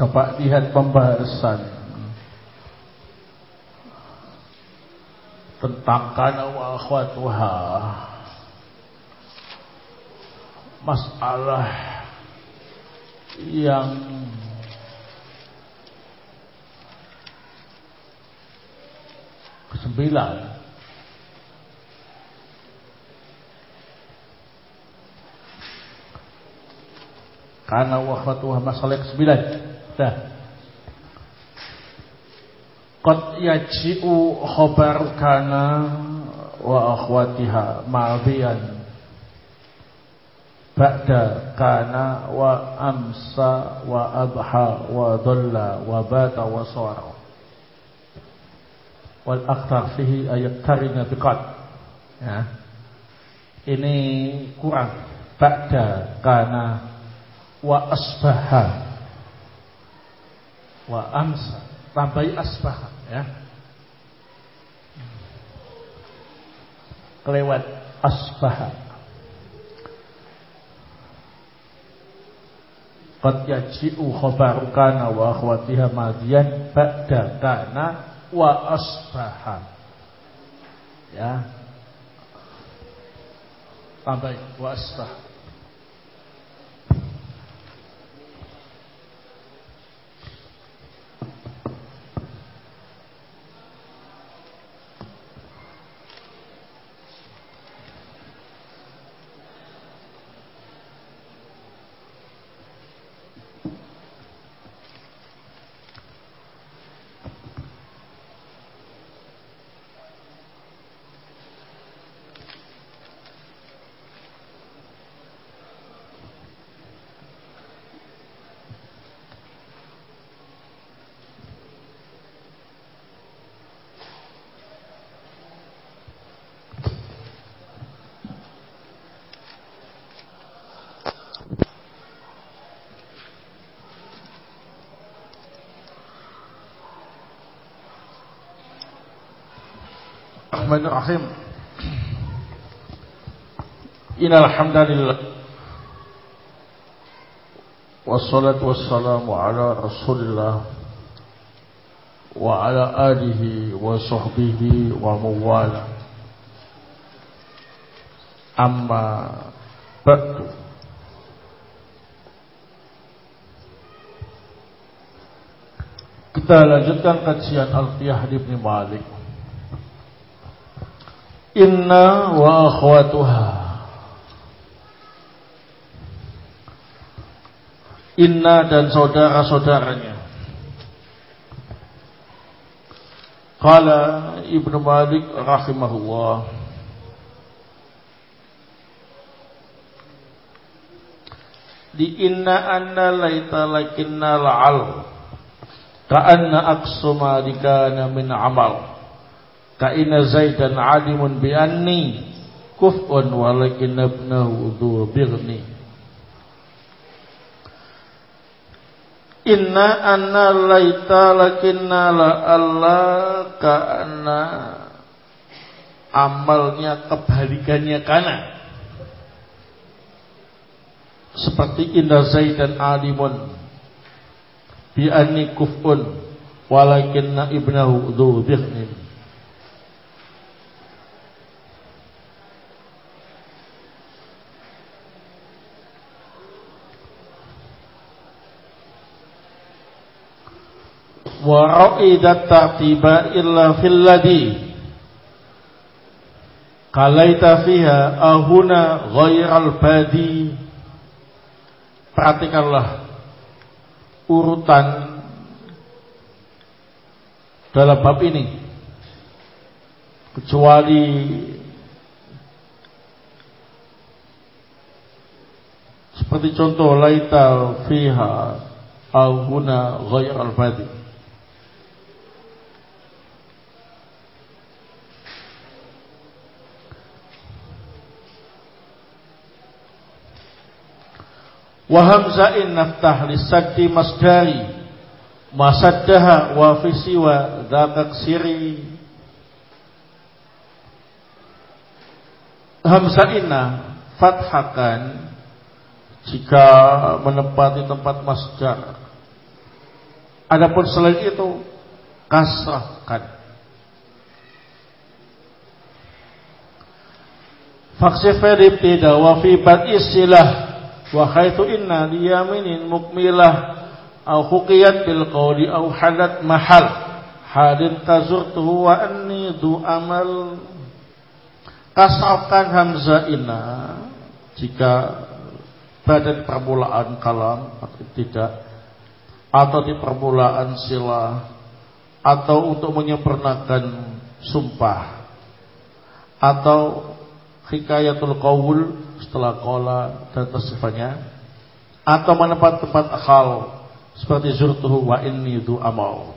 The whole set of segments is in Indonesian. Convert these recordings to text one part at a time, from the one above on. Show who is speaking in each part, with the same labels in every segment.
Speaker 1: Coba lihat pembahasan tentang kana wa akhwatuha. Masalah yang ke-9. Kana wa akhwatuha, masalah ke-9. Dah. Qad yaji'u khabar kana wa akhwatiha ma'diyan ba'da kana wa amsa wa adha wa dhalla wa bata wa sara wal akthar fihi ayat karina biqad. Ya. Ini kurang. Ba'da kana wa asbaha wa amsa, tambahi asbaha, ya. Kelewat asbaha. Qad yaji'u khabaru kana wa akhwatiha madiyan ba'da kana wa asbaha. Ya. Tambahi wa asbaha. Bismillahirrahmanirrahim. Innal hamdalillah wassalatu wassalamu ala Rasulillah wa ala alihi wa sahbihi wa mawala. Amma ba'du. Kita lanjutkan kajian Alfiyah Ibnu Malik. Inna wa akhwatuha. Inna dan saudara-saudaranya. Qala Ibnu Malik rahimahullah, di inna anna laita lakinna la'al ka'anna aqsuma dikana min amal ka'ina zaidan alimun bi'anni kuf'un walakin ibnahu dhu birni. Inna anna laita lakinna la'alla ka'anna, amalnya kebalikannya kana, seperti inna zaidan alimun bi'anni kuf'un walakin ibnahu dhu birni. Wa ra'idat ta'tiba illa fil ladhi kalaita fiha ahuna ghairal badi. Perhatikanlah urutan dalam bab ini, kecuali seperti contoh laita fiha ahuna ghairal badi. Wa hamza'in naftah lisaddi masdari masaddaha wa fi siwa dzaka siri. Hamza'inna fathahkan jika menempati tempat masdar Adapun selain itu kasrahkan. Faksifir ibtida wa fi bad'i silah wa khaitu inna liyaminin mukmilah au huqiyat bil qawli au halat mahal hadin kazurtuhu wa anni du amal. Kasrahkan hamzah inna jika pada di permulaan kalam atau tidak, atau di permulaan silah, atau untuk menyempurnakan sumpah, atau hikayatul qaul setelah qala dan tasrifnya, atau menempat-tempat hal seperti zurtuhu wa inni du amal.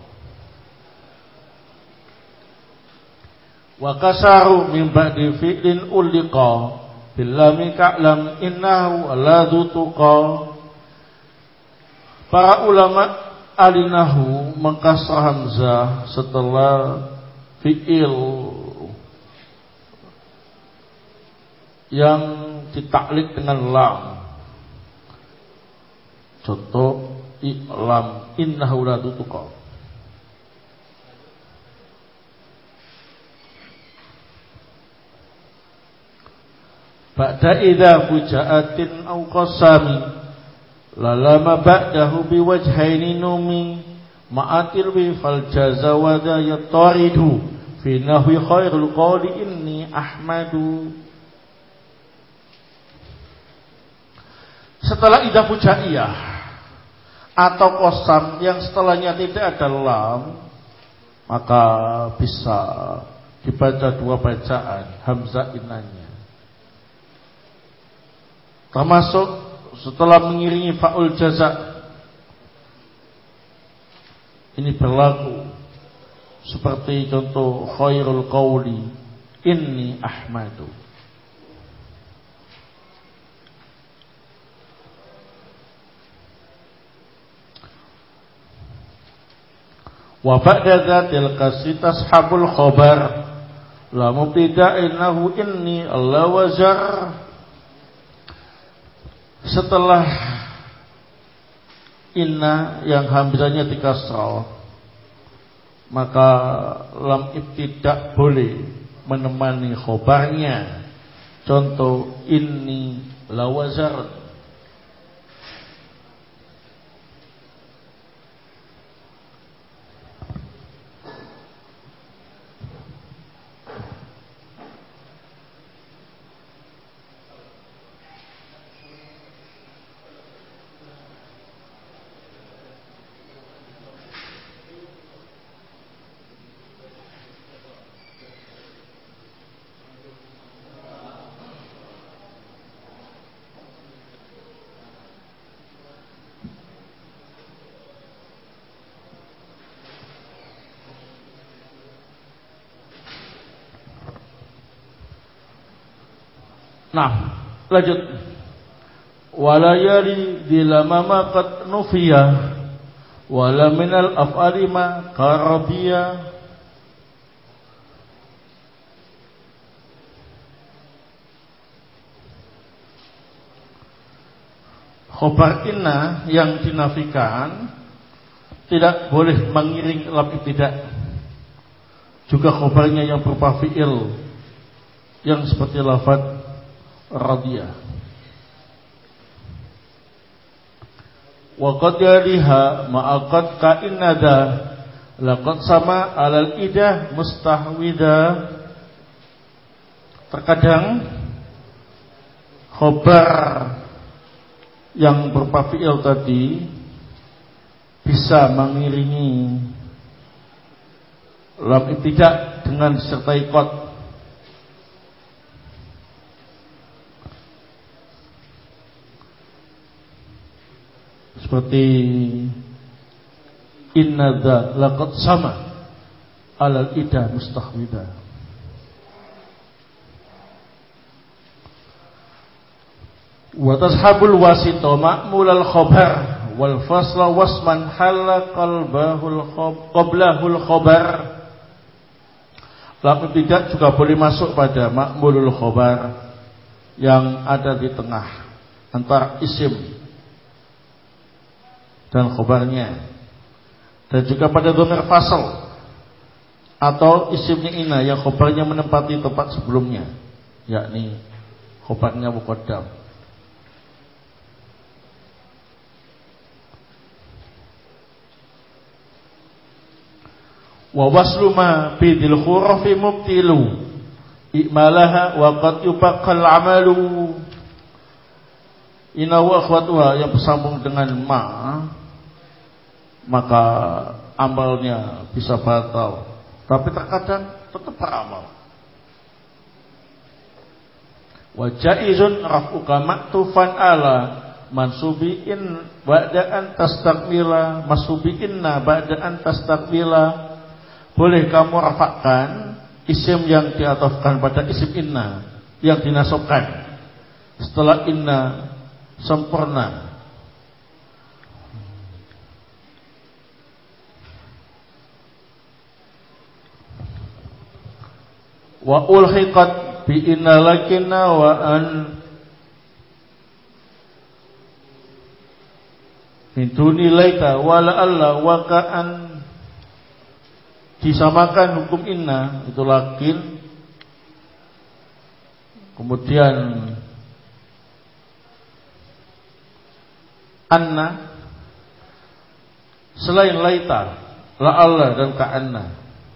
Speaker 1: Wa kasaru min ba'di fi'lin ulliqa billami ka'lam innahu alladhu tuqa. Para ulama alinahu mengkasrah hamzah setelah fi'il yang ditaklik dengan lam. Contoh i'lam innahu alladhu tuqa. Ba'da idza fuja'atin aw qasami lalama ba'dahu biwajhaini numi ma'atil bi fal jazawada yataridu fi nahwi khairul qawli inni ahmadu. Setelah idza fujaiyah atau qasam yang setelahnya tidak ada lam, maka bisa dibaca dua bacaan hamzah innanya. Termasuk setelah mengiringi fa'ul jaza. Ini berlaku seperti contoh khairul qawli inni ahmadu. Wa ba'da dzatil kasri tashabul khabar la mubtada innahu inni Allah wazar. Setelah inna yang hamzahnya dikasrah, maka lam ibtidak boleh menemani khobarnya. Contoh inni lawazar. Nah, lanjut. Wala yali dilamama qad nufiya wala minal af'ali ma karabiya. Khobar inna yang dinafikan tidak boleh mengiring lam ibtidak. Juga khobarnya yang berupa fi'il yang seperti lafaz radiyah. Wa qad yaliha ma'aqad ka'innada laqad sama alal idah mustahwida. Terkadang khobar yang berupa fi'il tadi bisa mengiringi lam ibtidak dengan disertai qad. Seperti inna dza laqad sama alal ida mustahwida. Wa tashabul wasita ma'mul al khabar wal fasla wasman hal qalbahul qablahul khabar. Lam ibtidak juga boleh masuk pada ma'mulul khabar yang ada di tengah antara isim dan khobarnya. Dan juga pada dhamir fasal atau isimnya inna yang khobarnya menempati tempat sebelumnya, yakni khobarnya muqaddam. Wa waslu ma bidil khurafi mubtilu ikmalaha wa qad yubaqal amalu. Inna wa akhwatuha yang bersambung dengan ma, maka amalnya bisa batal, tapi terkadang tetap beramal. Wa jaizun raf'uka maktufan ala mansubiin ba'da'an tastakmila, masubiinna ba'da'an tastakmila. Boleh kamu rafakkan isim yang diatofkan pada isim inna yang dinasabkan setelah inna sempurna. Wa ulhiqat bi inna lakinna wa an min duni laita wa la'alla wa ka'an. Disamakan hukum inna itu lakin, kemudian anna selain laita, la'alla dan ka'anna.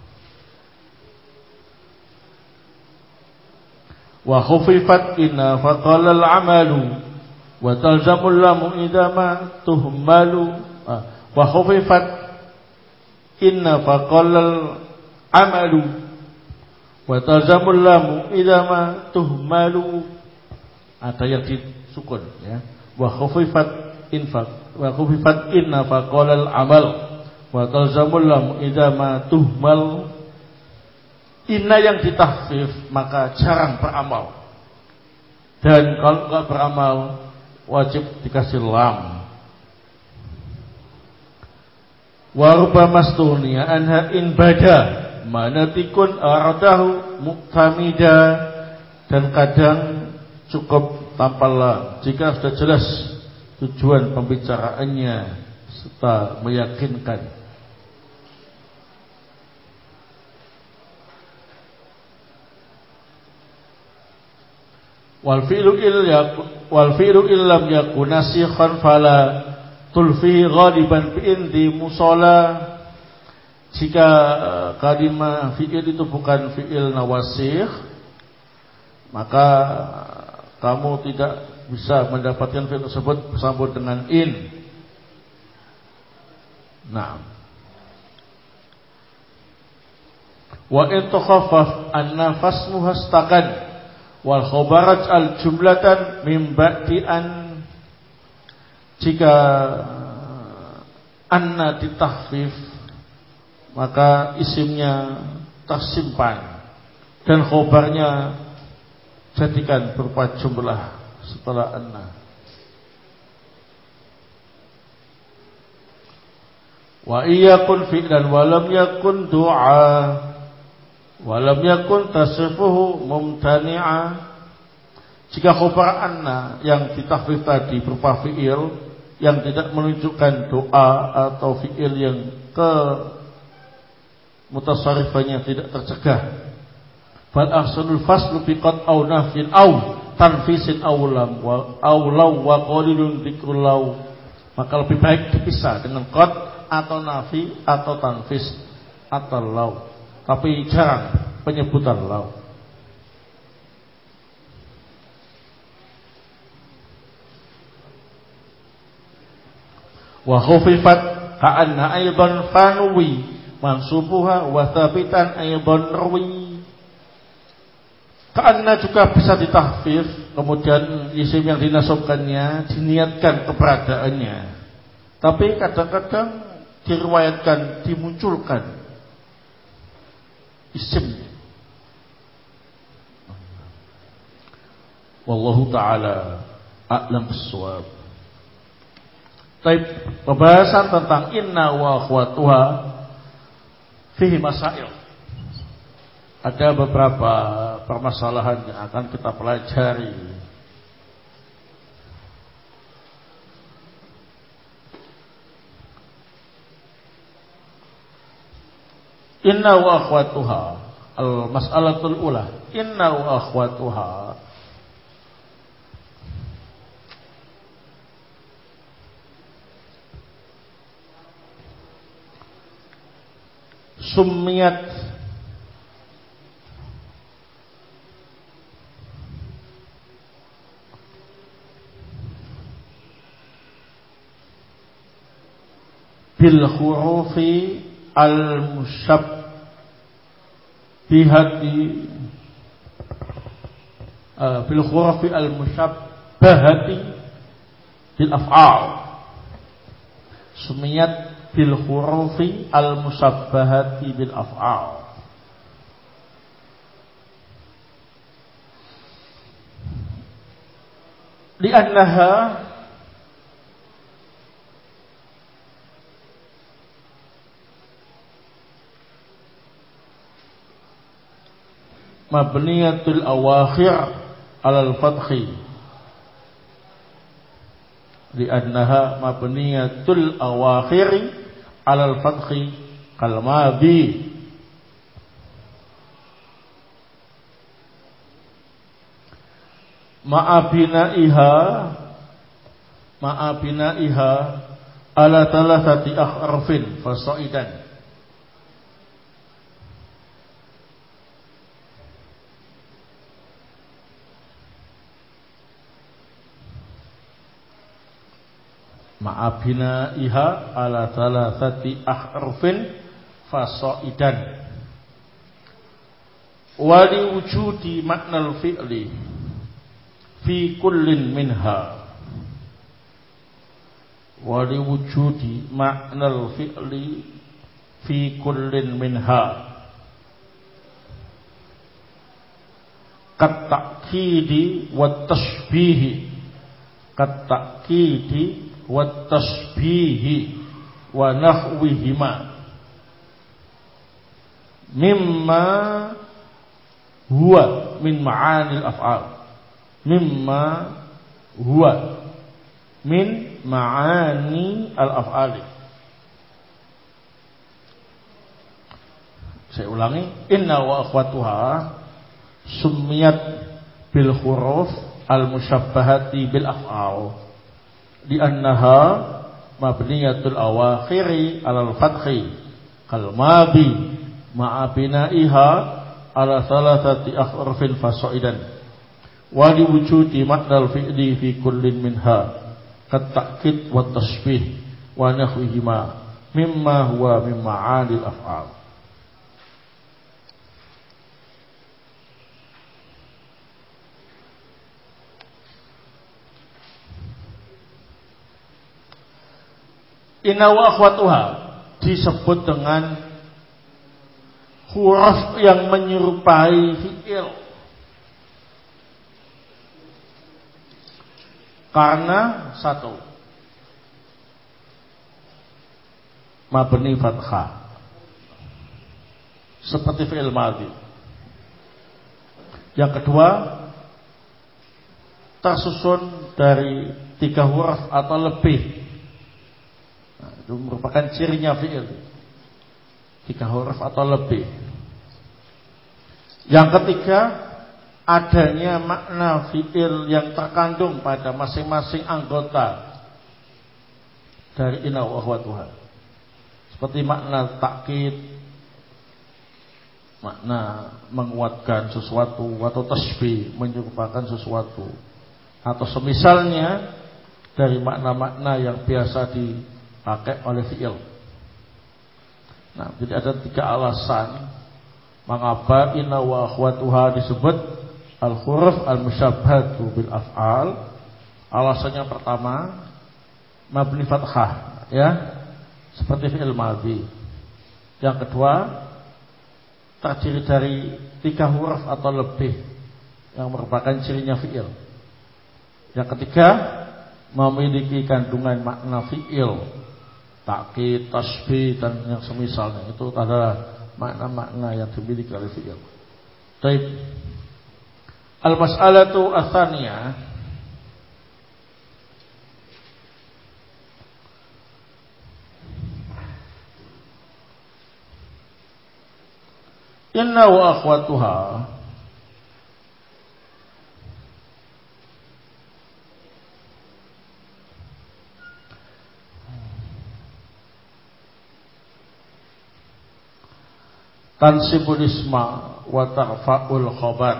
Speaker 1: Wa khufifat inna faqala al-amalu wa talzamul lamu idama tuhmalu. Wa khufifat inna faqallal amalu wa talzamul lamu idama tuhmalu. Ada yang disukun ya. Wa khufifat infaq wa khufifat inna faqallal amal wa talzamul lamu idama tuhmal. Inna yang ditahfif maka jarang beramal, dan kalau enggak beramal wajib dikasih lam. Wa rubbamastuhniya anha in bada manatikun aradahu muktamida. Dan kadang cukup tanpa lam jika sudah jelas tujuan pembicaraannya serta meyakinkan. Wal fi'lu illam yakun nasikhan fala tulfi ghaliban bi'indi musalla. Jika kalimah fi'il itu bukan fi'il nawasikh, maka kamu tidak bisa mendapatkan fi'il tersebut bersambung dengan in. Nah, wa in tukhaffaf an-nafas muhastaqan wal khabaraj al jumlatan min ba'di an. Jika anna ditahfif maka isimnya tersimpan dan khobarnya jadikan berupa jumlah setelah anna. Wa iyakun fi'lan walam yakun du'a walam yakun tasrifuhu mumtani'a. Jika khobar anna yang ditahfif tadi berupa fi'il yang tidak menunjukkan doa atau fi'il yang ke mutasarrifannya tidak tercegah, fal ahsanul faslu bi qad aw nafin aw tanfisin aw lam wa aw law wa qalilun dzikrul law. Maka lebih baik dipisah dengan qad atau nafi atau tanfis atau law, tapi jarang penyebutan law. Wa khufifat ka'anna aidan fanwi mansubuha wa thabitan aidan rawi. Ka'anna juga bisa ditahfif, kemudian isim yang dinasabkannya diniatkan keberadaannya, tapi kadang-kadang diriwayatkan dimunculkan isimnya. Wallahu ta'ala a'lam bissawab. Baik, pembahasan tentang inna wa akhwatuha fihi masail. Ada beberapa permasalahan yang akan kita pelajari. Inna wa akhwatuha. Al-mas'alatul ula. Inna wa akhwatuha. Summiyat bil hurufi al-musyabbihati bil hurufi al-musyabbahati bil af'al. Sumiyat bil hurufi al-musyabbahati bil af'al. Li'annaha mabniyatul awakhir alal fathi. Li'annaha mabniyatul awakhir alal fathi kal madhi. Ma'abinaiha ala thalathati akhrafin fasaidan. Ma'abinaiha ala thalathati akhrafin fasaidan. Wali wujudi maknal fi'li fi kullin minha. Wali wujudi maknal fi'li fi kullin minha. Kat ta'kidi wat tashbihi. Kat ta'kidi wat tashbihi wa nahwihima mimma huwa min ma'anil af'al. Mimma huwa min ma'ani al-af'ali. Saya ulangi. Inna wa akhwatuha summiyat bil huruf al-musyabbahati bil af'al. Li'annaha mabniyatul awakhiri alal fathi kal madhi ma'a binaiha ala thalathati akhrafin fasaidan. Wa li wujudi maknal fi'li fi kullin minha kat ta'kid wa tashbih wa nahwihima mimma huwa min ma'anil af'al. Inna wa akhwatuha disebut dengan huruf yang menyerupai fi'il karena satu, mabni fathah seperti fi'il madhi. Yang kedua, tersusun dari 3 huruf atau lebih. Nah, itu merupakan cirinya fi'il, 3 huruf atau lebih. Yang ketiga, adanya makna fi'il yang terkandung pada masing-masing anggota dari inna wa akhwatuha. Seperti makna takkid, makna menguatkan sesuatu, atau tasbih, menyerupakan sesuatu, atau semisalnya dari makna-makna yang biasa dipakai oleh fi'il. Nah, jadi ada 3 alasan mengapa inna wa akhwatuha disebut al-huruf al-musyabbahatu bil af'al. Alasannya pertama, mabni fathah, ya, seperti fi'il madhi. Yang kedua, terdiri dari 3 huruf atau lebih yang merupakan cirinya fi'il. Yang ketiga, memiliki kandungan makna fi'il, takkid, tasbih dan yang semisalnya. Itu adalah makna-makna yang dimiliki oleh fi'il. Baik. Al-mas'alatu ats-tsaniyah, Inna wa akhwatuha tansibul isma wa tarfa'ul khabar.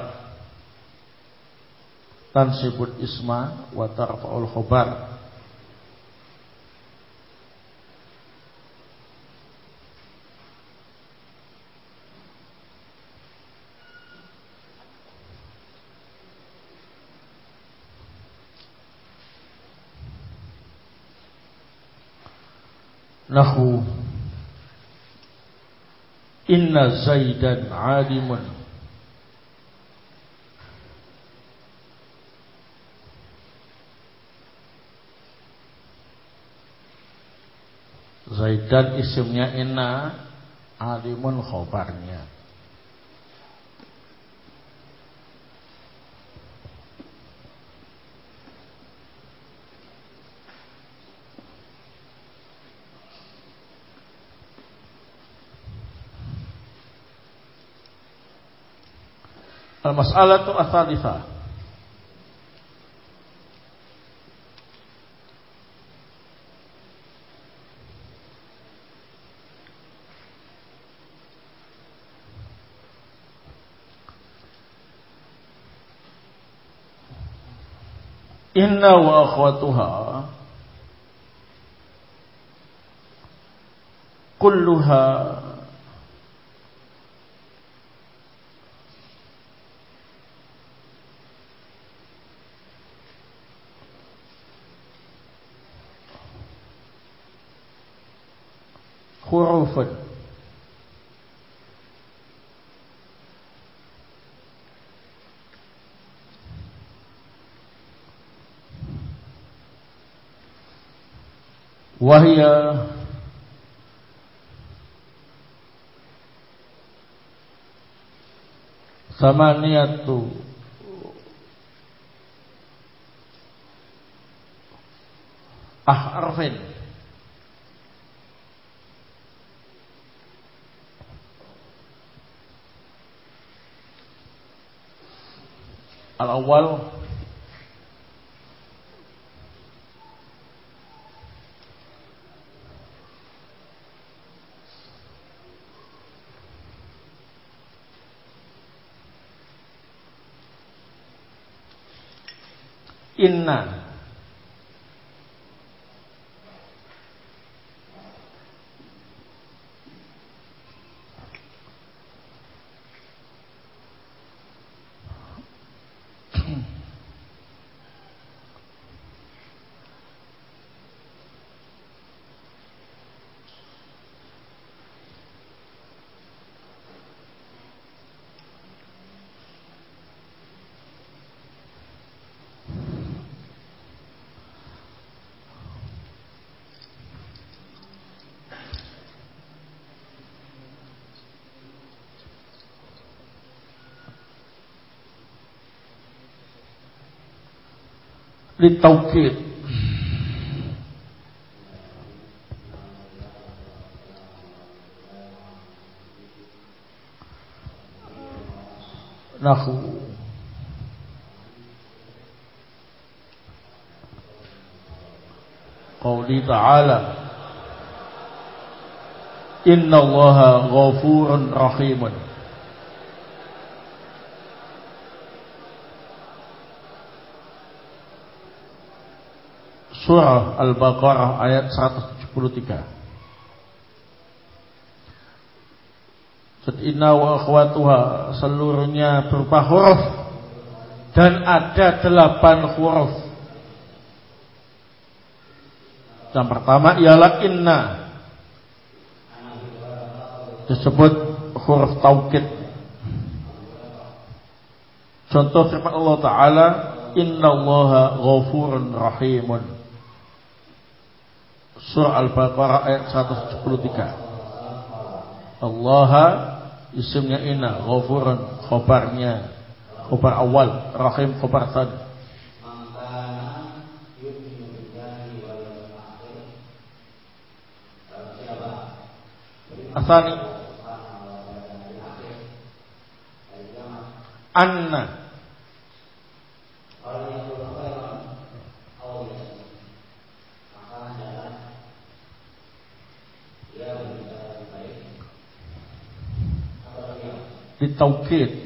Speaker 1: Tansibul isma wa tarfa'ul khabar. Nahu inna Zaidan alimun. Zaidan isimnya inna, alimun khobarnya. Al-mas'alatu ats-tsalitsah. Inna wa akhwatuha kulluha hurufun wahya samaniyatu ahrafin al-awwal inna litaukid nahu qauli ta'ala innallaha ghafurun rahimun. Surah Al-Baqarah ayat 173. Inna wa akhwatuha seluruhnya berupa huruf dan ada 8 huruf. Yang pertama ialah inna, disebut huruf taukid. Contoh firman Allah Ta'ala innallaha ghafurun rahimun. Surah Al-Baqarah ayat 173. Allah isimnya inna, ghafurun khobarnya, khobar awal, rahim khobar tsani. Asani anna ditaukid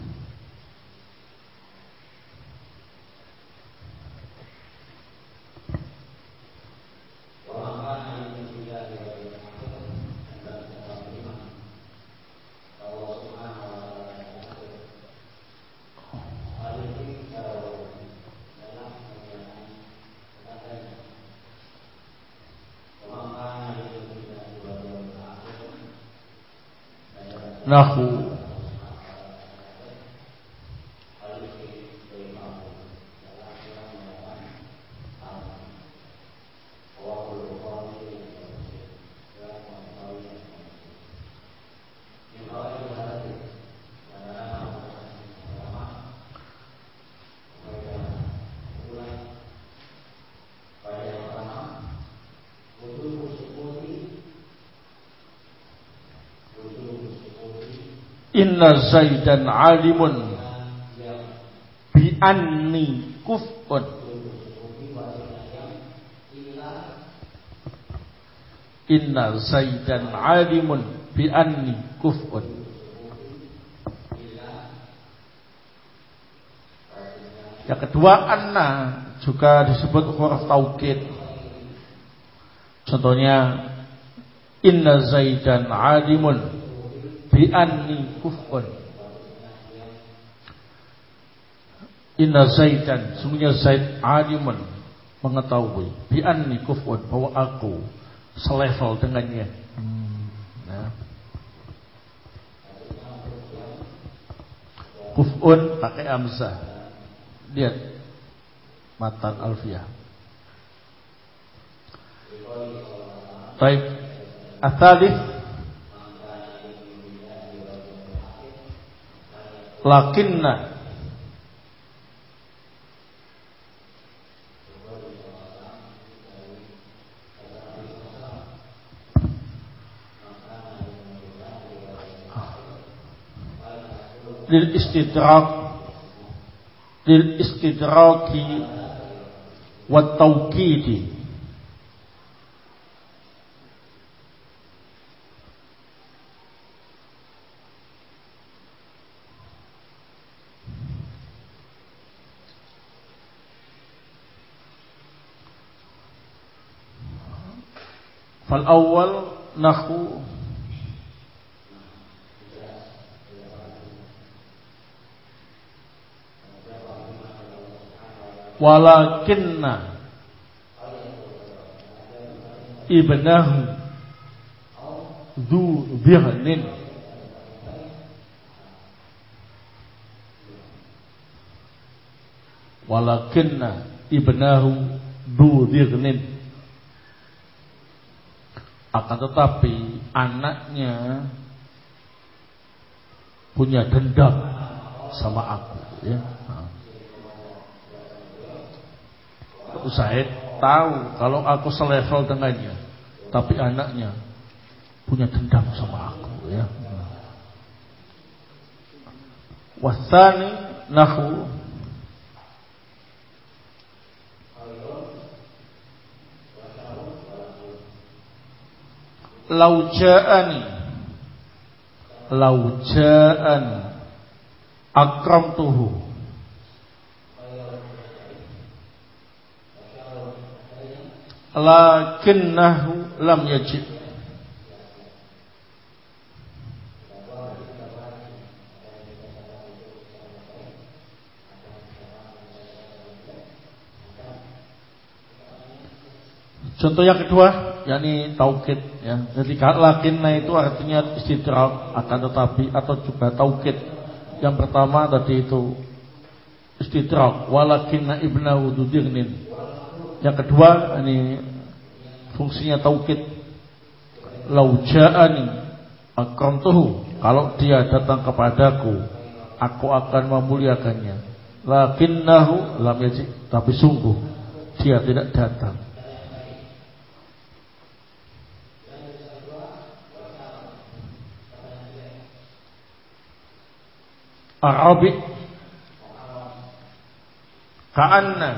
Speaker 1: nahu inna Zaidan alimun bi anni kuf'un. Inna Zaidan alimun bi anni kuf'un. Yang kedua anna juga disebut huruf taukid. Contohnya inna Zaidan alimun bi anni kuf'un. Inna Zaidan, sungguhnya Zaid alimun, mengetahui, bi anni kuf'un, bahwa aku selevel dengannya. Nah. Kuf'un pakai hamzah. Lihat matan alfiyah. Baik. Atsalits lakinna lil istidraki wat tawkidi. Fal awal nahu walakinna ibnahu dzu dhihnin. Walakinna ibnahu dzu dhihnin. Akan tetapi anaknya punya dendam sama aku, ya. Saya tahu kalau aku selevel dengannya, tapi anaknya punya dendam sama aku, ya. Wasani nahu lauja'ani akramtuhu lakinnahu lam yajib. Contoh yang kedua, yakni taukid, ya. Jadi lakinna itu artinya istidrak, akan tetapi, atau juga taukid. Yang pertama tadi itu istidrak, walakinna ibnahu dzu dhihnin. Yang kedua ini fungsinya taukid. Lau ja'ani akramtuhu, kalau dia datang kepadaku, aku akan memuliakannya. Lakinnahu lam yajib, tapi sungguh dia tidak datang. Arabi Ka'anna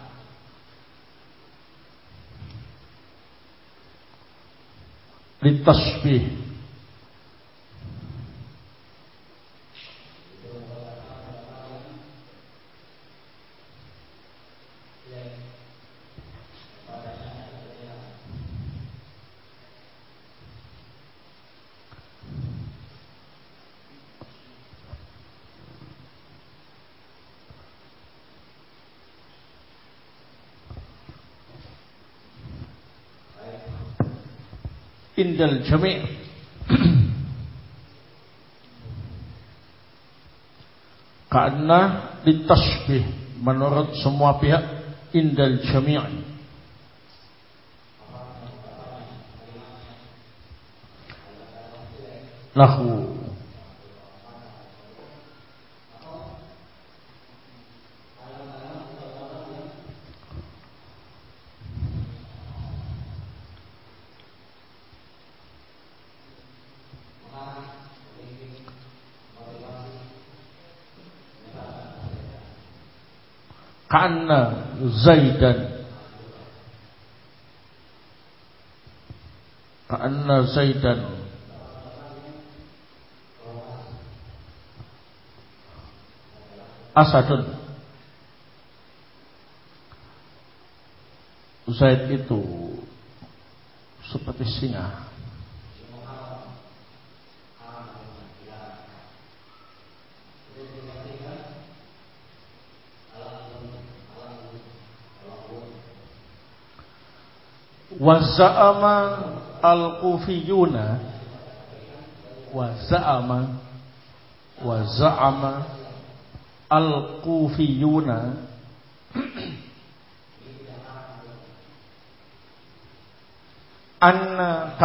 Speaker 1: litasbih. Indal jami' karena ditasbih menurut semua pihak. Indal jami' lahu Ka'anna Zaidan. Ka'anna Zaidan Asadun. Zaid itu seperti singa. Wa za'ama al-Kufiyuna wa za'ama al-Kufiyuna anna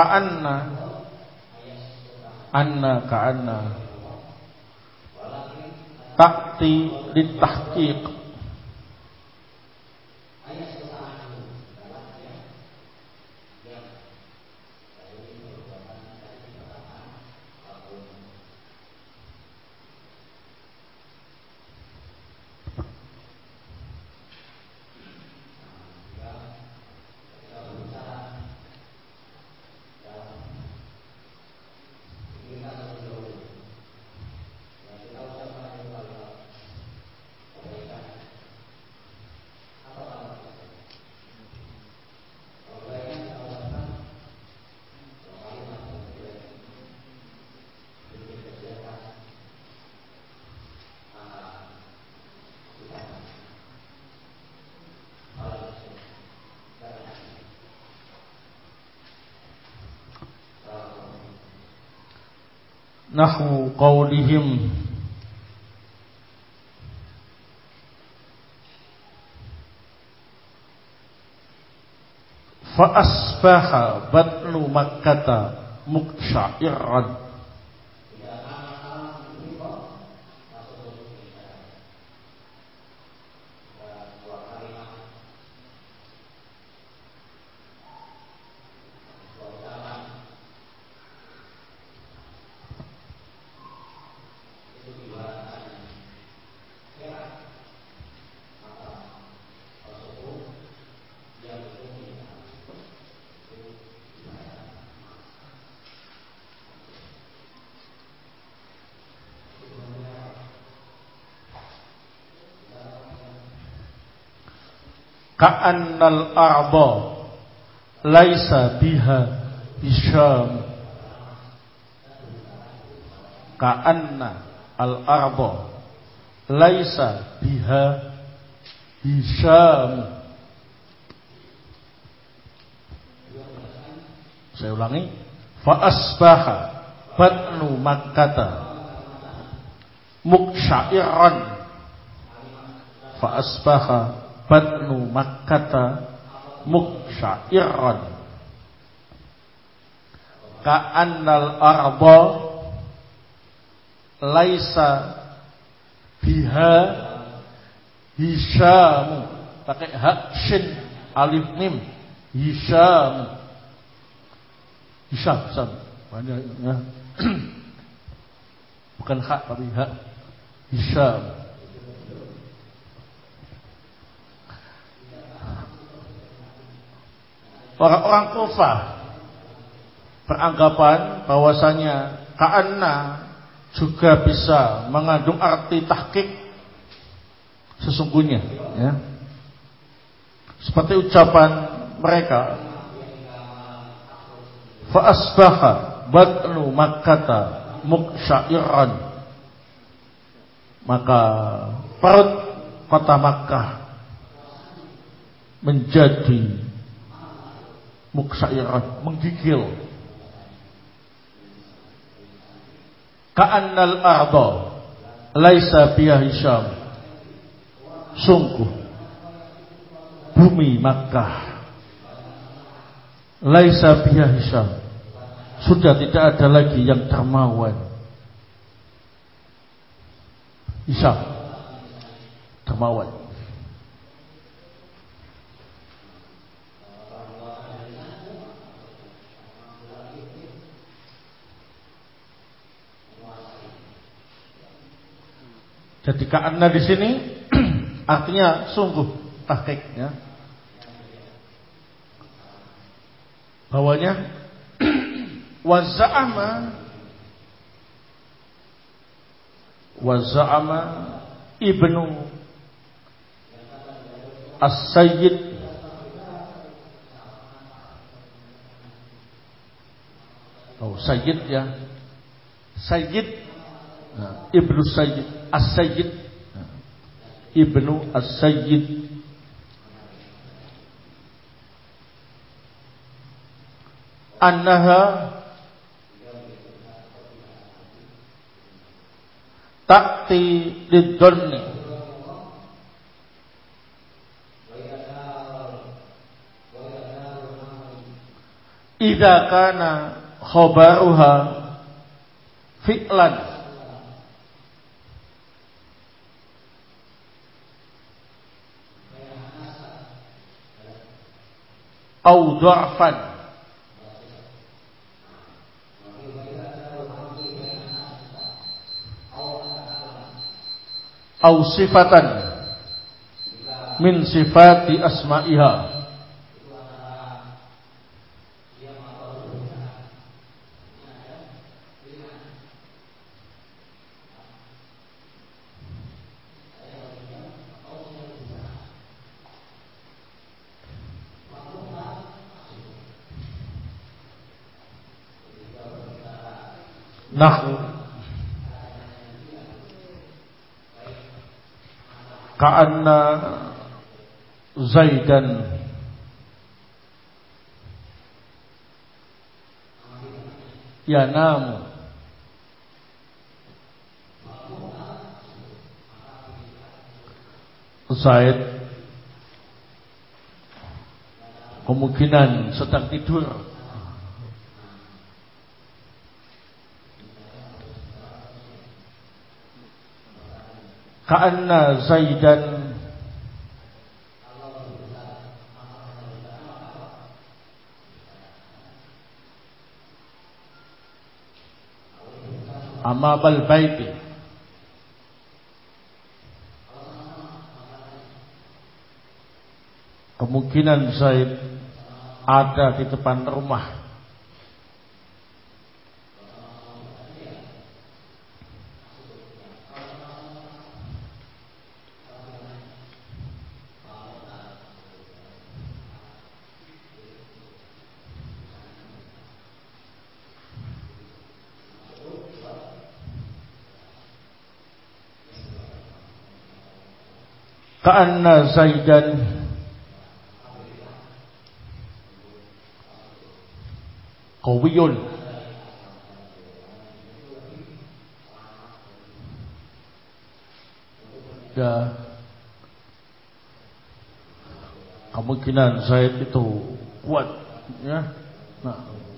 Speaker 1: ka'anna ta'ti litahqiq. Nahwu qaulihim fa asbaha batnu makkata muqsha'iran. Ka'annal arba laisa biha Hisham. Ka'anna al arba laisa biha Hisham. Saya ulangi. Fa asbaha batnu makkata muqsha'iran. Fa asbaha batnu makkata muqsha'iran. Ka'annal arba laisa biha Hisham. Pakai ha shin alif mim. Hisham. Banyak ya. Bukan ha tapi ha. Hisham. orang-orang Kufah beranggapan bahwasanya ka'anna juga bisa mengandung arti tahqiq sesungguhnya, ya. Seperti ucapan mereka, fa asbaha batnu makkata muqsyairan, maka perut kota Makkah menjadi muqsyairan, menggigil. Ka'annal arda laisa biha Hisham, sungguh bumi Makkah laisa biha Hisham, sudah tidak ada lagi yang dermawan. Hisham, dermawan. Jadi ka'anna di sini artinya sungguh, tahqiq, ya. Bawahnya wa za'ama ibnu as-sayyid sayyid, ya, sayyid, nah, ibnu sayyid, as-sayyid, nah, ibnu as-sayyid annaha ta'ti lid-dhanni idza kana khabaruha fi'lan aw dha'fan aw sifatan min sifati asma'iha. Nahu ka'anna Zaidan yanamu Zaid kemungkinan sedang tidur. Ka'anna Zaidan amabal baiti, kemungkinan Zaid ada di depan rumah. Ka'anna Zaidan qawiyun, ya, kemungkinan Zaid itu kuat, ya. Nah,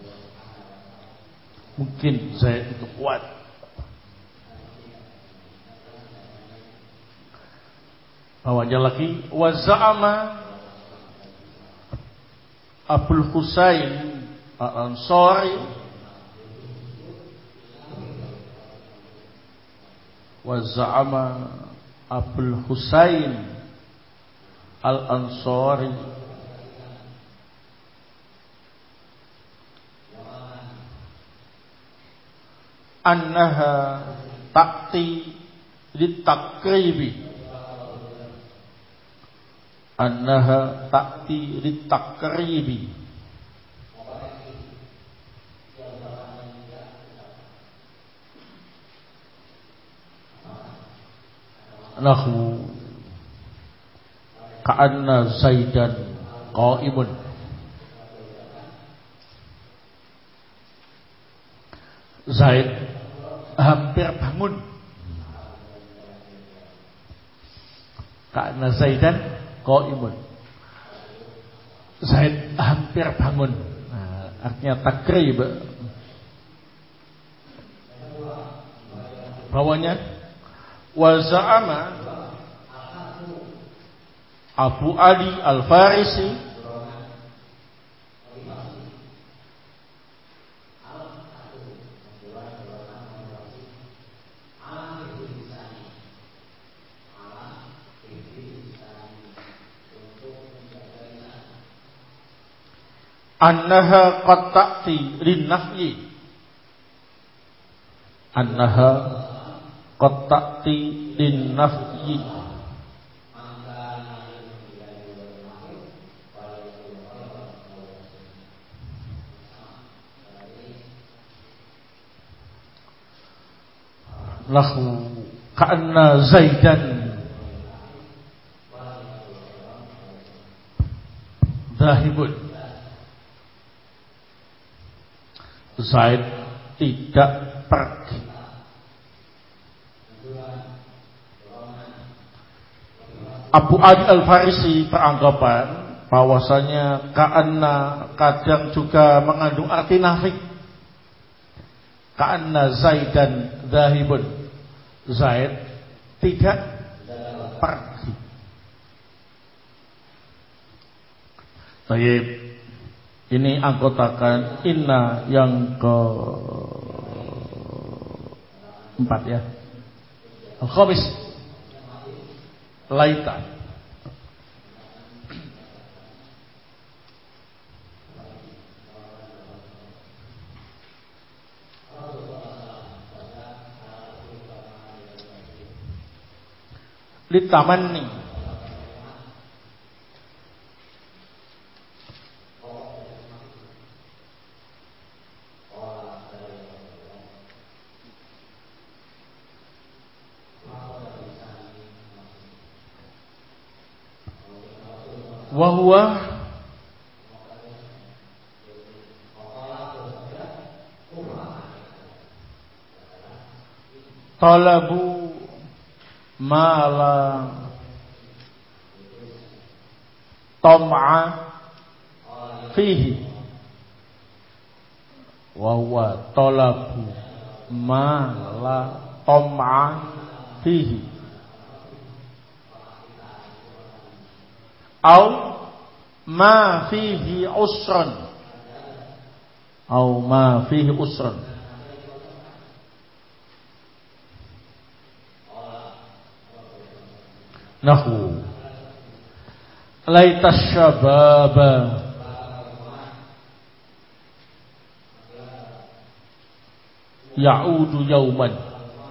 Speaker 1: mungkin Zaid itu kuat. Bawahnya lagi wa za'ama Abul Husain Al-Ansari wa za'ama Abul Husain Al-Ansari annaha ta'ti litakribi, annaha ta'ti litakribi, nahu ka'anna Zaidan qa'imun, Zaid hampir bangun, ka'anna Zaidan qa'imun, Zaid hampir bangun. Nah, artinya takrib, bawahnya wa za'ama Abu Ali Al-Farisi annaha qad ta'ti linnafyi, annaha qad ta'ti linnafyi, lahu ka'anna Zaidan zahibun, Zaid tidak pergi. Abu Ali Al-Farisi beranggapan bahwasanya ka'anna kadang juga mengandung arti nafi. Ka'anna Zaidan zahibun, Zaid tidak pergi. Baik, ini anggotakan inna yang keempat ya. Al-khamis laita, litamanni, wa huwa talabu mala tam'a fihi, wa huwa talabu mala tam'a fihi, au ma fihi usran, au ma fihi usran, nahu laita syababa ya'udu yauman,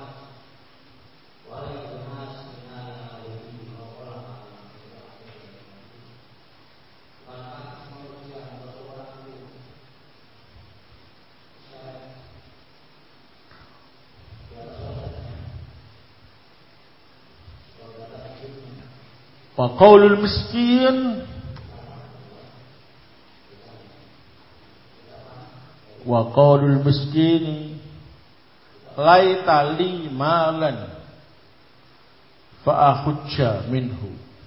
Speaker 1: wa qaulul miskin, wa qaulul miskini laita li malan fa akhujja minhu,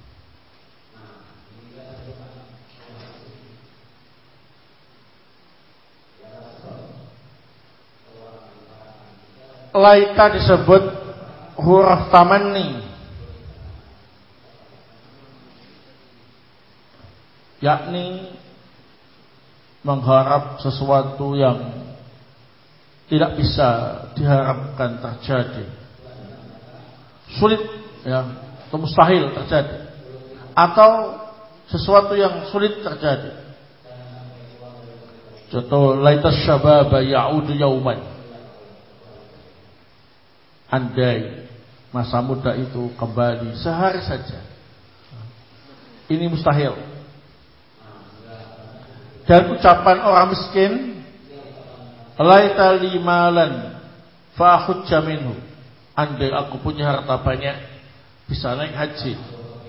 Speaker 1: laita disebut huruf tamanni, yakni mengharap sesuatu yang tidak bisa diharapkan terjadi, sulit ya, atau mustahil terjadi, atau sesuatu yang sulit terjadi. Contoh laitas syababa ya'udu yauman, andai masa muda itu kembali sehari saja. Ini mustahil. Dan ucapan orang miskin, laita li malan fa akhujja minhu, andai aku punya harta banyak bisa naik haji.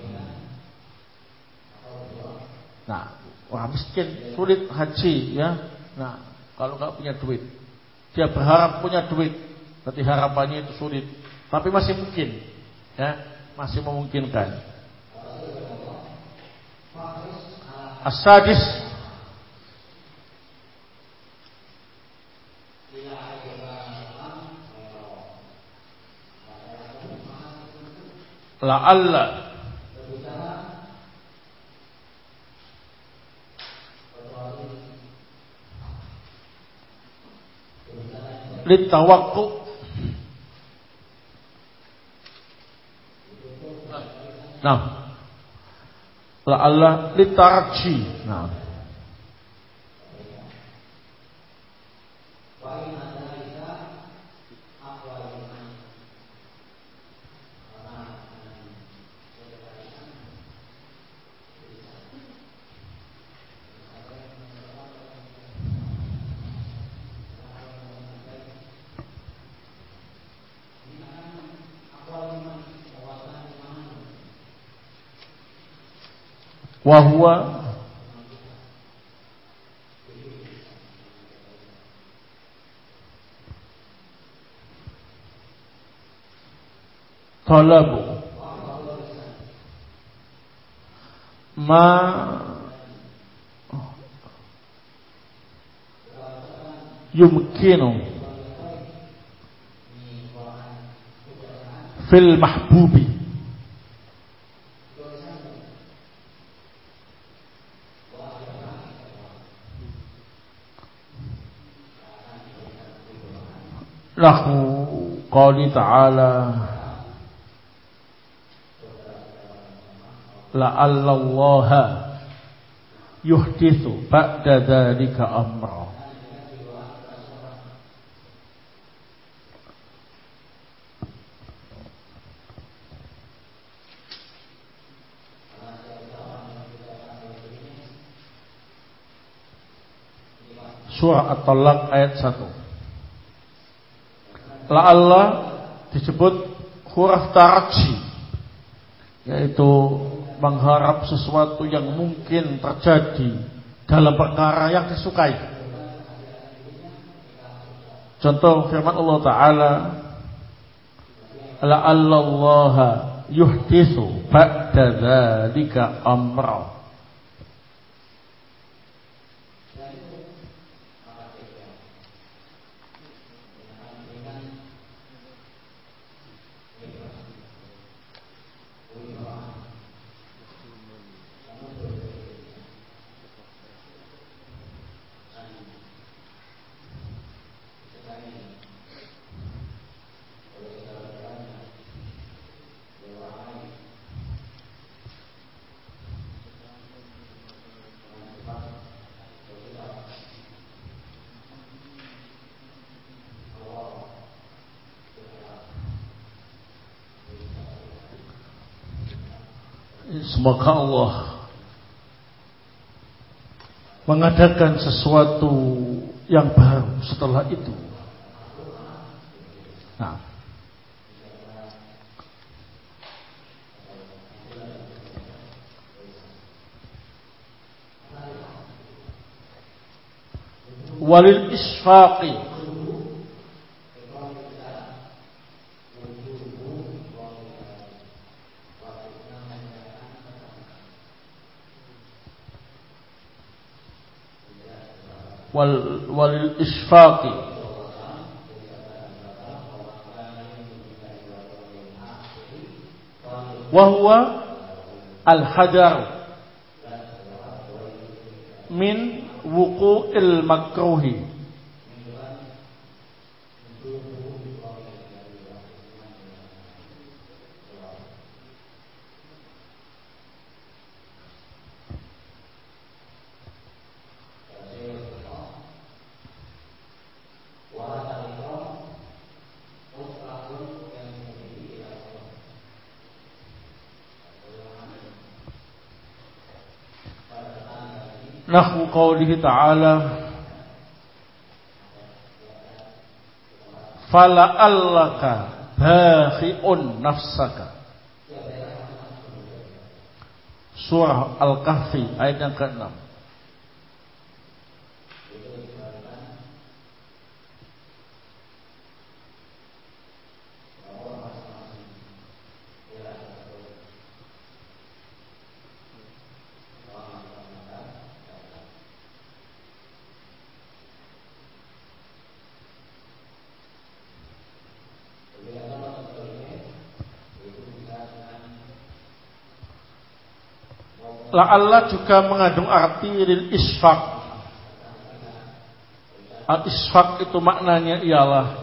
Speaker 1: Nah, orang miskin sulit haji ya. Nah, kalau enggak punya duit, dia berharap punya duit, tapi harapannya itu sulit. Tapi masih mungkin, ya, masih memungkinkan. As-sadis, la'alla litawakku. Nah, la'alla litarji. Nah, wahwa talabu ma yumkinu fil mahbubi lahu qali ta'ala la'allallaha yuhdithu ba'da dzalika amra. Surah At-Talaq ayat 1. La'alla disebut huruf tarji, yaitu mengharap sesuatu yang mungkin terjadi dalam perkara yang disukai. Contoh firman Allah Ta'ala, la'allallaha yuhdithu ba'da dzalika amra. Semoga Allah mengadakan sesuatu yang baru setelah itu. Nah, walil isfaqi walil isfaqi wa huwa al-hadar min wuqu'il makruhi. Nahwu qaulihi ta'ala fala'allaka bakhi'un nafsaka. Surah Al-Kahfi ayat yang ke-6. La'alla juga mengandung arti lil isfaq. Al-isfaq itu maknanya ialah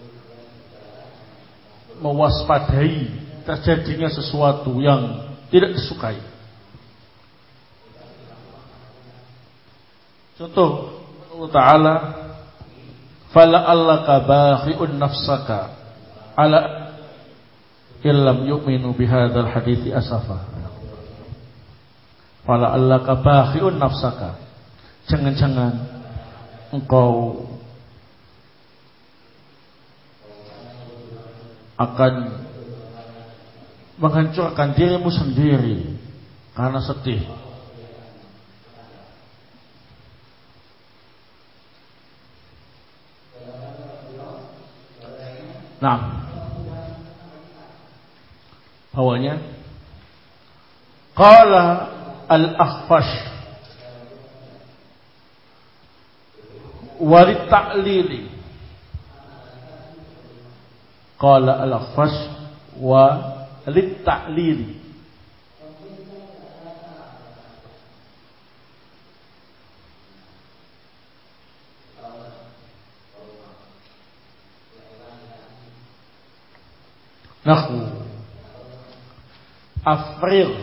Speaker 1: mewaspadai terjadinya sesuatu yang tidak disukai. Contoh Allah Ta'ala fala'allaka bakhi'un nafsaka ala illam yu'minu bihadzal hadithi asafa. Fala'allaka bakhi'un nafsaka. Jangan-jangan engkau akan menghancurkan dirimu sendiri karena sedih. Nah, bawahnya qala al-Akhfash walit ta'lili. Qala al-Akhfash wa lit ta'lili. Nahwu afril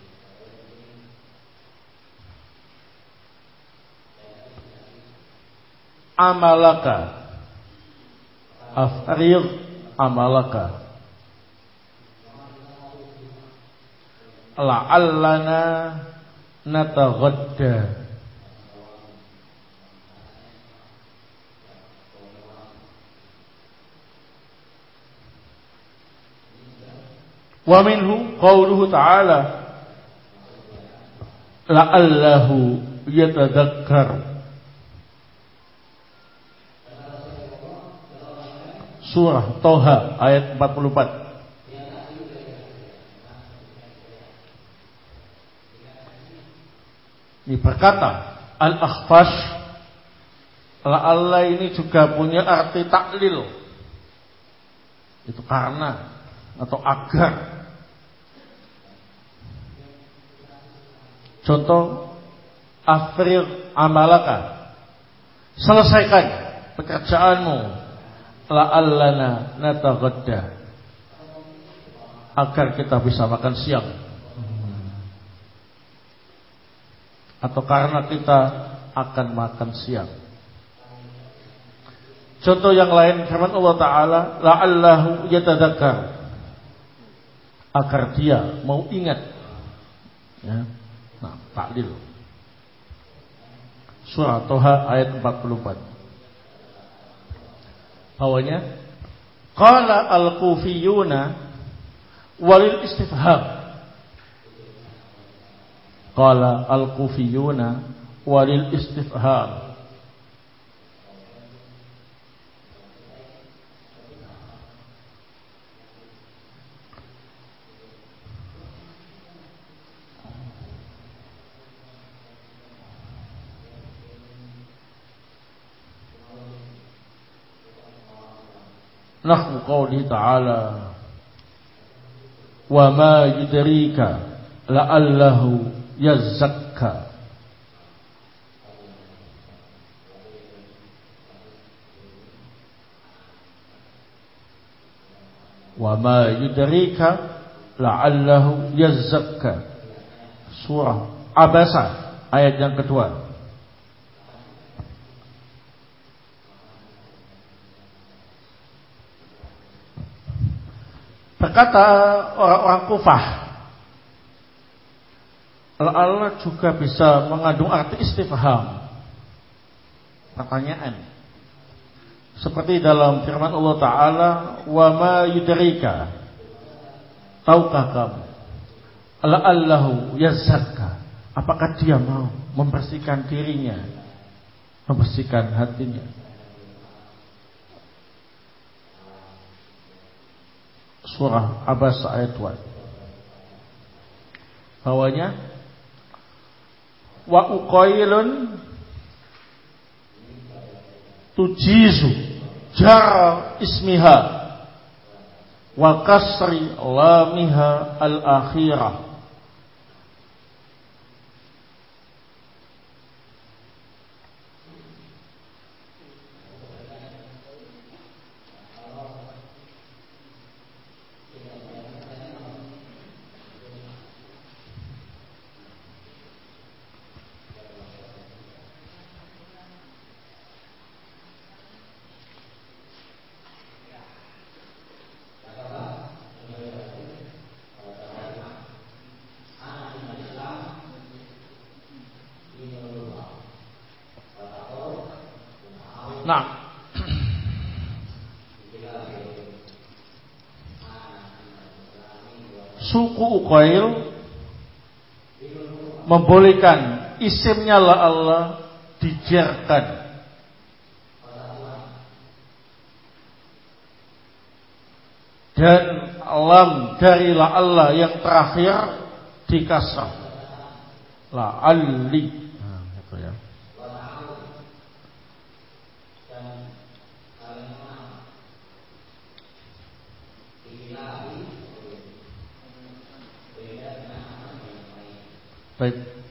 Speaker 1: amalaka. Afril amalaka. La'allana nataghadda. Wa minhu qauluhu ta'ala la'allahu yatadzakkar. Surah Toha ayat 44. Ini berkata Al-Akhfash, la'alla ini juga punya arti taklil. Itu karena atau agar. Contoh afril amalaka. Selesaikan pekerjaanmu. La'allana nataghadda. Agar kita bisa makan siang. Atau karena kita akan makan siang. Contoh yang lain firman Allah Ta'ala la'allahu yatadzakkar. Agar dia mau ingat. Ya. Nah, taklil. Surah Toha ayat 44. Bawahnya qala al-kufiyuna walil istifham. Qala al-kufiyuna walil istifham. Nahwu qauli ta'ala wa ma yudrika la'allahu yazakka. Wa ma yudrika la'allahu yazakka. Surah Abasa ayat yang kedua. Berkata orang-orang Kufah, Allah juga bisa mengandung arti istifham, pertanyaan. Seperti dalam firman Allah Ta'ala, wa ma yudrika, tahukah kamu, la'allahu yazakka, apakah dia mau membersihkan dirinya, membersihkan hatinya. Surah Abasa ayat 1. Bawahnya, wa uqailun tujizu jar ismiha wa kasri lamiha al-akhirah. Nah, suku Uqail membolehkan isimnya la Allah dijarkan, dan lam dari la Allah yang terakhir dikasrah, la alli. Nah, itu ya. Baik.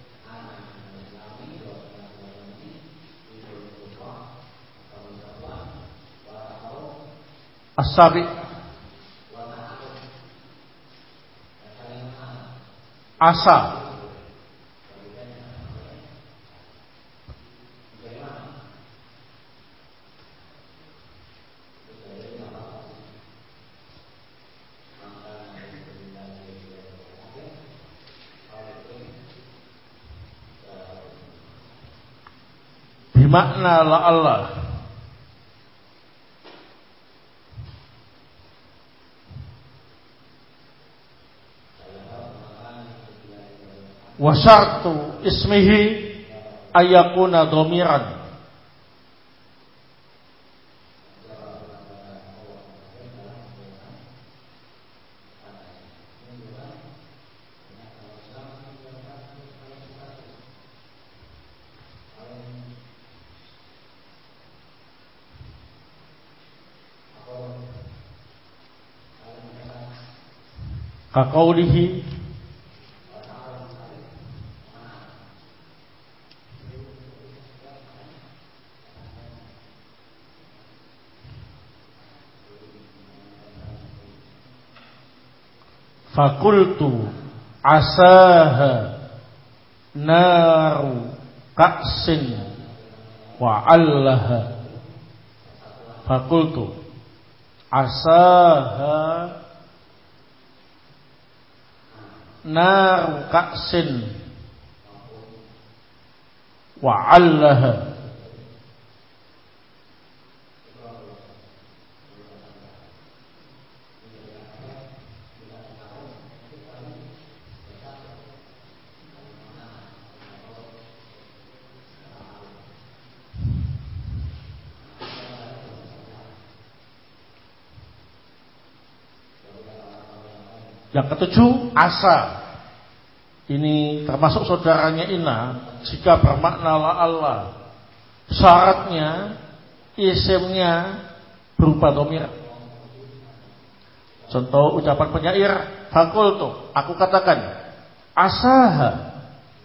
Speaker 1: As-sabi, asa, makna la Allah. Wa syartu ismihi ayakuna dhamiran. Kaqaulihi fakultu asaha naru ka'sin wa allaha. Fakultu asaha naru ka'sin wa allaha. Yang ketujuh, asa. Ini termasuk saudaranya Inna jika bermakna la Allah. Syaratnya isimnya berupa dhamir. Contoh ucapan penyair, fakultu, aku katakan, asaha.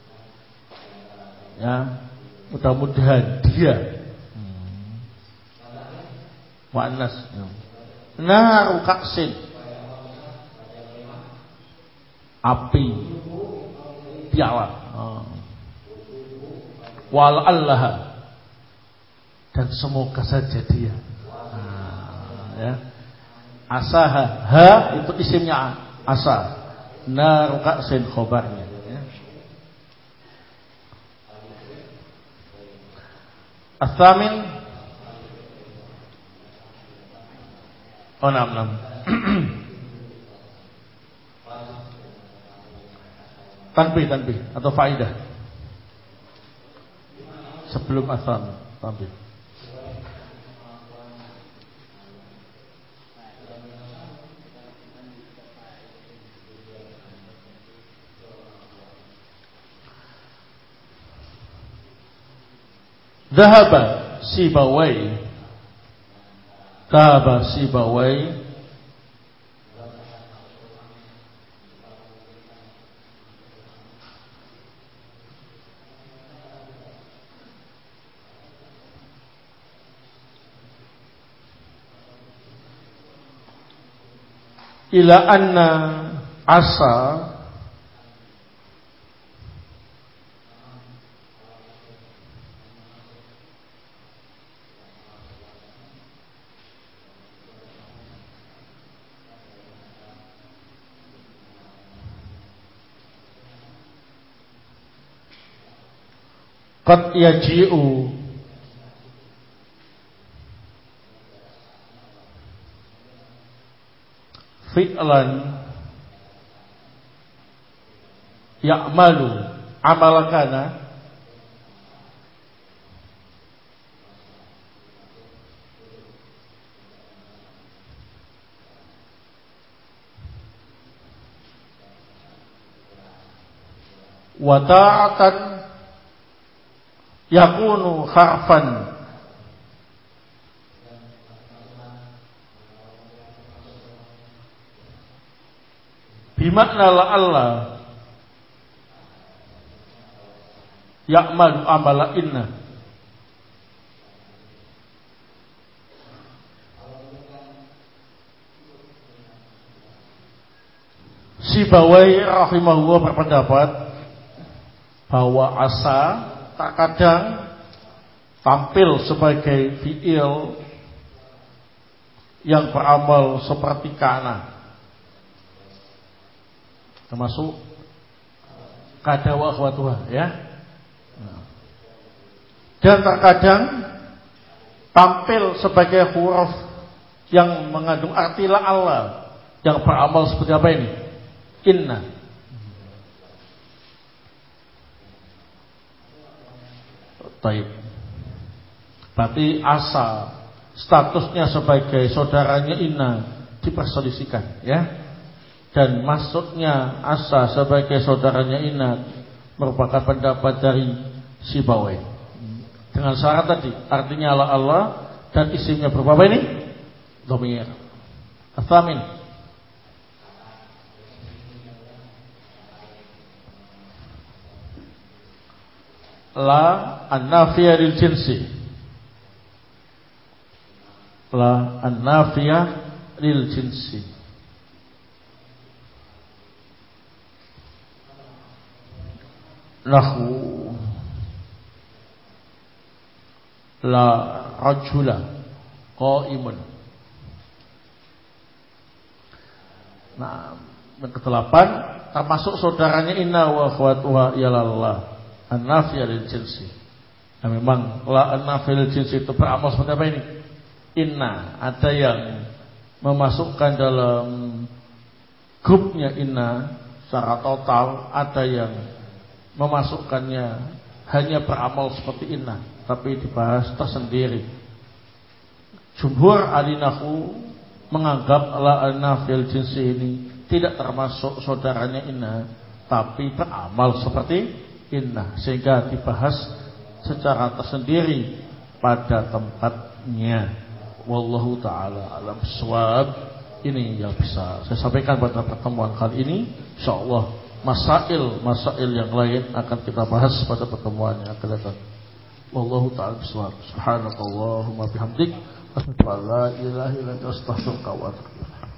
Speaker 1: Ya, mudah-mudahan dia. Mu'annas. Naru kaksin, api piala. Wal Allah, dan semoga saja dia. Ya. Asaha, ha itu isimnya asa. Naru kaksin khobarnya. Ya. As-samin. Oh, 6. Tanbih atau faidah sebelum asam tanbih. Dhahaba Sibawai ila anna asa qad yaji'u fi'lan ya'malu amalakana wa ta'atan yakunu harfan bimakna la'alla ya'malu amala inna. Sibawai rahimahullah berpendapat bahwa asa terkadang tampil sebagai fi'il yang beramal seperti kana, termasuk kada wa akhwatuha, ya. Dan terkadang tampil sebagai huruf yang mengandung arti la'alla yang beramal seperti apa ini? Inna. Taib. Berarti asa statusnya sebagai saudaranya inna diperselisihkan, ya. Dan masuknya asa sebagai saudaranya inna merupakan pendapat dari Sibawai. Dengan syarat tadi, artinya Allah dan isimnya berapa ini? Dhamir. As-samin. La an-nafiyah lil jinsi. La an-nafiyah lil jinsi. Nahu la rajula qaimun. Nah, yang kedelapan termasuk saudaranya inna wa akhwatuha ilallah an-nafiyah lil jinsi. Nah, memang la an-nafiyah lil jinsi itu beramal seperti apa ini? Inna, ada yang memasukkan dalam grupnya inna secara total, ada yang memasukkannya hanya beramal seperti inna, tapi dibahas tersendiri. Jumhur ahli nahwu menganggap la an-nafiyah jinsi ini tidak termasuk saudaranya inna, tapi beramal seperti inna, sehingga dibahas secara tersendiri pada tempatnya. Wallahu ta'ala alam bissawab. Ini yang bisa saya sampaikan pada pertemuan kali ini. InsyaAllah masail yang lain akan kita bahas pada pertemuan yang akan datang. Wallahu ta'ala bissawab. Subhanakallahumma bihamdik, asyhadu an la ilaha illa anta, astaghfiruka wa atubu ilaik.